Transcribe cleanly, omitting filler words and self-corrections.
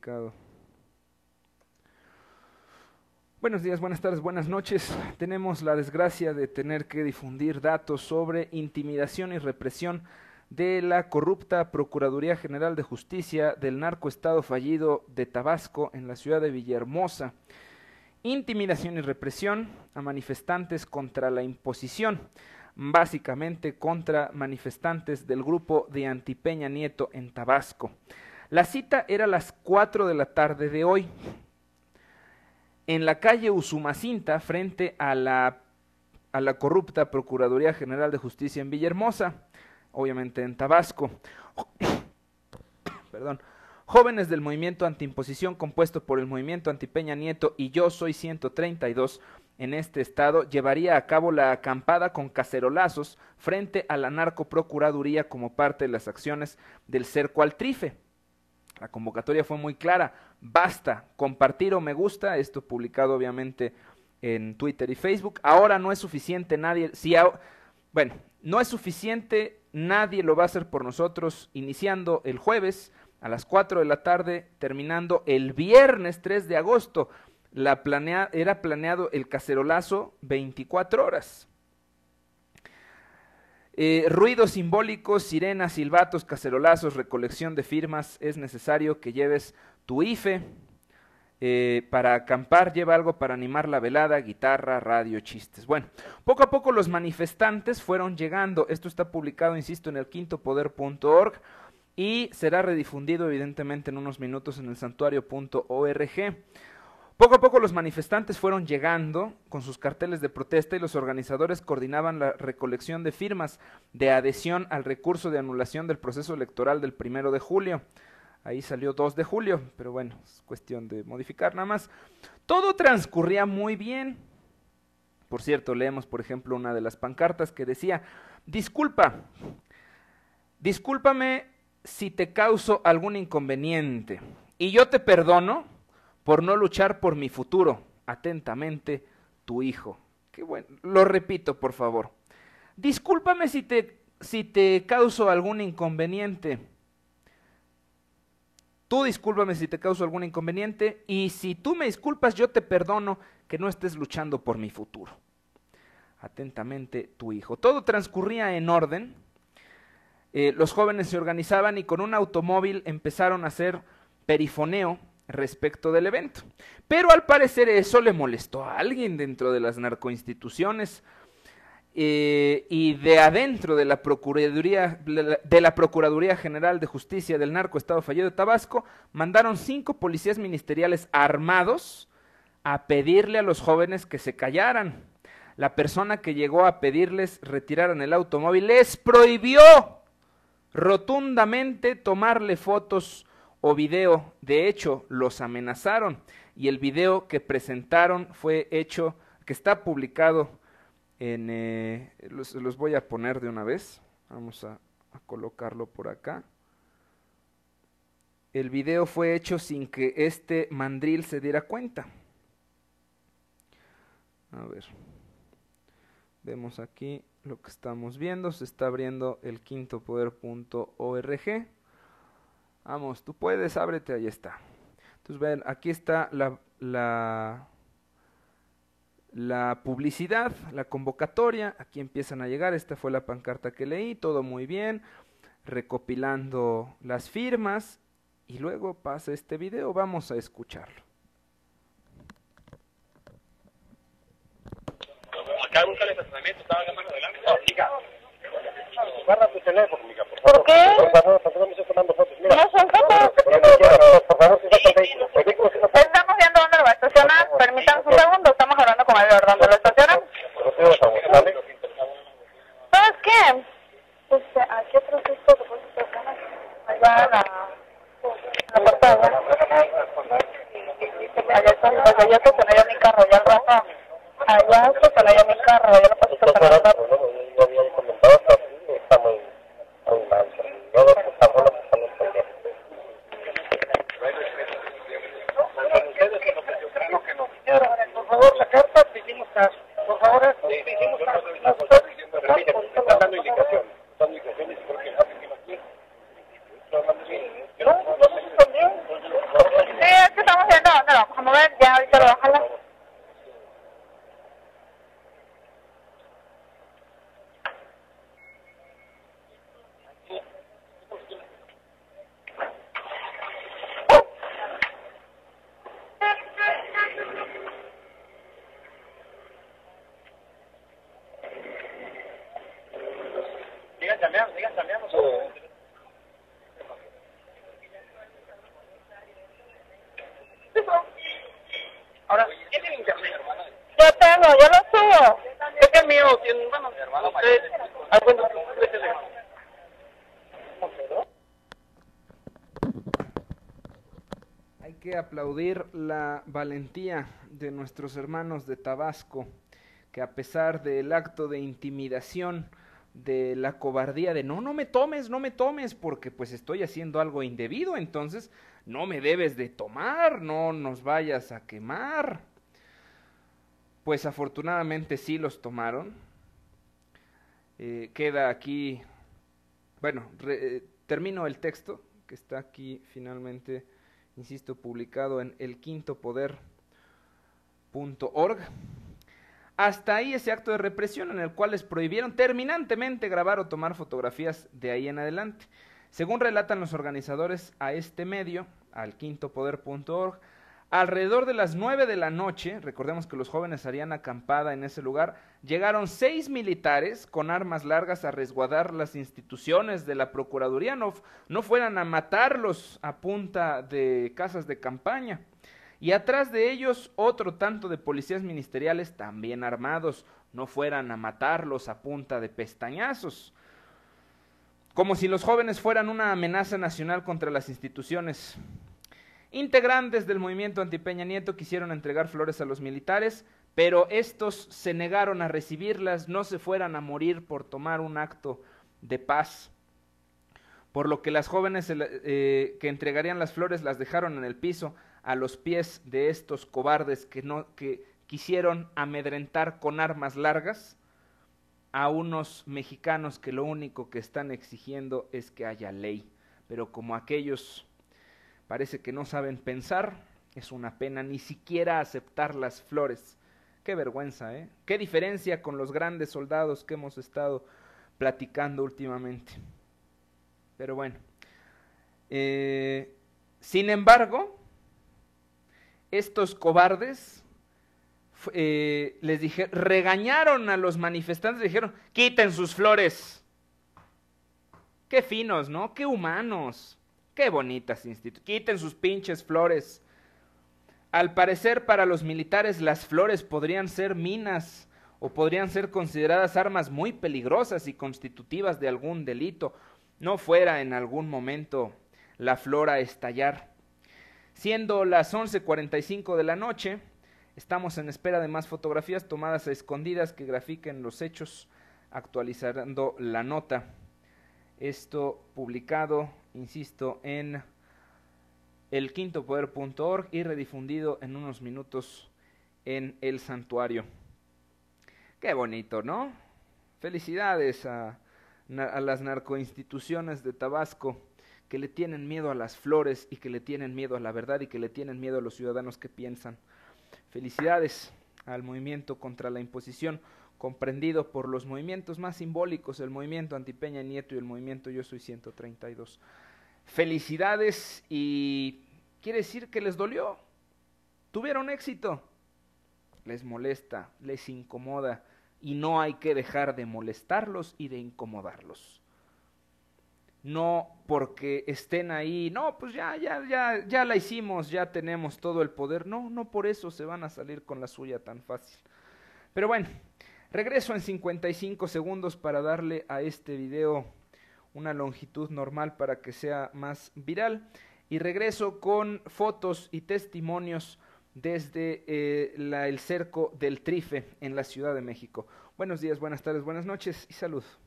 complicado. Buenos días, buenas tardes, buenas noches. Tenemos la desgracia de tener que difundir datos sobre intimidación y represión de la corrupta Procuraduría General de Justicia del narcoestado fallido de Tabasco en la ciudad de Villahermosa. Intimidación y represión a manifestantes contra la imposición, básicamente contra manifestantes del grupo de Anti-Peña Nieto en Tabasco. La cita era a las 4 de la tarde de hoy, en la calle Usumacinta, frente a la corrupta Procuraduría General de Justicia en Villahermosa, obviamente en Tabasco. Perdón. Jóvenes del movimiento antiimposición compuesto por el movimiento Anti-Peña Nieto y Yo Soy 132 en este estado llevaría a cabo la acampada con cacerolazos frente a la narcoprocuraduría como parte de las acciones del Cerco al Trife. La convocatoria fue muy clara: basta, compartir o me gusta, esto publicado obviamente en Twitter y Facebook. Ahora no es suficiente, no es suficiente, nadie lo va a hacer por nosotros, iniciando el jueves a las 4 de la tarde, terminando el viernes 3 de agosto. Era planeado el cacerolazo 24 horas. Ruidos simbólicos, sirenas, silbatos, cacerolazos, recolección de firmas. Es necesario que lleves tu IFE. Para acampar, lleva algo para animar la velada, guitarra, radio, chistes. Bueno, poco a poco los manifestantes fueron llegando. Esto está publicado, insisto, en el quintopoder.org y será redifundido evidentemente en unos minutos en el santuario.org. Poco a poco los manifestantes fueron llegando con sus carteles de protesta y los organizadores coordinaban la recolección de firmas de adhesión al recurso de anulación del proceso electoral del 1 de julio. Ahí salió 2 de julio, pero bueno, es cuestión de modificar nada más. Todo transcurría muy bien. Por cierto, leemos por ejemplo una de las pancartas que decía: discúlpame si te causo algún inconveniente y yo te perdono por no luchar por mi futuro. Atentamente, tu hijo. Qué bueno. Lo repito, por favor. Discúlpame si te causo algún inconveniente. Tú discúlpame si te causo algún inconveniente y si tú me disculpas yo te perdono que no estés luchando por mi futuro. Atentamente, tu hijo. Todo transcurría en orden. Los jóvenes se organizaban y con un automóvil empezaron a hacer perifoneo respecto del evento. Pero al parecer eso le molestó a alguien dentro de las narcoinstituciones y de adentro de la Procuraduría General de Justicia del narcoestado fallido de Tabasco, mandaron 5 policías ministeriales armados a pedirle a los jóvenes que se callaran. La persona que llegó a pedirles retiraran el automóvil les prohibió rotundamente tomarle fotos o video. De hecho, los amenazaron y el video que presentaron fue hecho, que está publicado en... los voy a poner de una vez. Vamos a colocarlo por acá. El video fue hecho sin que este mandril se diera cuenta. A ver. Vemos aquí lo que estamos viendo. Se está abriendo el quintopoder.org. Vamos, tú puedes, ábrete, ahí está. Entonces vean, aquí está la publicidad, la convocatoria. Aquí empiezan a llegar, esta fue la pancarta que leí, todo muy bien, recopilando las firmas. Y luego pasa este video, vamos a escucharlo. Acá busca el estacionamiento, estaba acá más adelante. Guarda tu teléfono, amiga, por favor. ¿Por qué? Por favor, me estoy tomando fotos. Mira. No son fotos. Por favor, si está vehículo. Estamos viendo dónde lo va a estacionar. Permítanos un segundo, estamos hablando con el dónde lo estacionan. ¿Sabes qué? Pues aquí otro sitio que puedes estacionar. Allá en la puerta de allá. Allá estacioné yo mi carro, ya al rato. Allá estacioné yo mi carro, yo no puedo estacionar. Yo había comentado que está muy mal. Yo lo que estamos por favor, la carta te hicimos caso. Por favor, te hicimos caso. Están dando indicaciones. Están dando indicaciones y creo que no aquí. No, no, no, no, no, no, no, no, no, no, mover, ya ahorita lo va a jalar. Sigan chambeando. Ahora, ¿quién tiene internet? Yo tengo, yo lo subo. Es que el mío tiene, bueno, usted, ¿a cuánto usted le Hay que aplaudir la valentía de nuestros hermanos de Tabasco, que a pesar del acto de intimidación, de la cobardía de no me tomes, porque pues estoy haciendo algo indebido, entonces no me debes de tomar, no nos vayas a quemar. Pues afortunadamente sí los tomaron. Queda aquí, bueno, termino el texto que está aquí finalmente, insisto, publicado en elquintopoder.org. Hasta ahí ese acto de represión en el cual les prohibieron terminantemente grabar o tomar fotografías de ahí en adelante. Según relatan los organizadores a este medio, al quintopoder.org, alrededor de las 9 de la noche, recordemos que los jóvenes harían acampada en ese lugar, llegaron 6 militares con armas largas a resguardar las instituciones de la Procuraduría, no fueran a matarlos a punta de casas de campaña. Y atrás de ellos otro tanto de policías ministeriales también armados, no fueran a matarlos a punta de pestañazos. Como si los jóvenes fueran una amenaza nacional contra las instituciones. Integrantes del movimiento anti-Peña Nieto quisieron entregar flores a los militares, pero estos se negaron a recibirlas, no se fueran a morir por tomar un acto de paz. Por lo que las jóvenes que entregarían las flores las dejaron en el piso, a los pies de estos cobardes que quisieron amedrentar con armas largas a unos mexicanos que lo único que están exigiendo es que haya ley. Pero como aquellos parece que no saben pensar, es una pena ni siquiera aceptar las flores. Qué vergüenza, ¿eh? Qué diferencia con los grandes soldados que hemos estado platicando últimamente. Pero bueno, sin embargo, estos cobardes regañaron a los manifestantes, dijeron, quiten sus flores. Qué finos, ¿no? Qué humanos, qué bonitas instituciones, quiten sus pinches flores. Al parecer para los militares las flores podrían ser minas o podrían ser consideradas armas muy peligrosas y constitutivas de algún delito, no fuera en algún momento la flor a estallar. Siendo las 11:45 de la noche, estamos en espera de más fotografías tomadas a escondidas que grafiquen los hechos, actualizando la nota. Esto publicado, insisto, en elquintopoder.org y redifundido en unos minutos en El Santuario. Qué bonito, ¿no? Felicidades a las narcoinstituciones de Tabasco, que le tienen miedo a las flores y que le tienen miedo a la verdad y que le tienen miedo a los ciudadanos que piensan. Felicidades al movimiento contra la imposición, comprendido por los movimientos más simbólicos, el movimiento anti-Peña Nieto y el movimiento Yo Soy 132. Felicidades, y quiere decir que les dolió, tuvieron éxito, les molesta, les incomoda, y no hay que dejar de molestarlos y de incomodarlos. No porque estén ahí, no, pues ya la hicimos, ya tenemos todo el poder. No por eso se van a salir con la suya tan fácil. Pero bueno, regreso en 55 segundos para darle a este video una longitud normal para que sea más viral. Y regreso con fotos y testimonios desde el cerco del Trife en la Ciudad de México. Buenos días, buenas tardes, buenas noches y salud.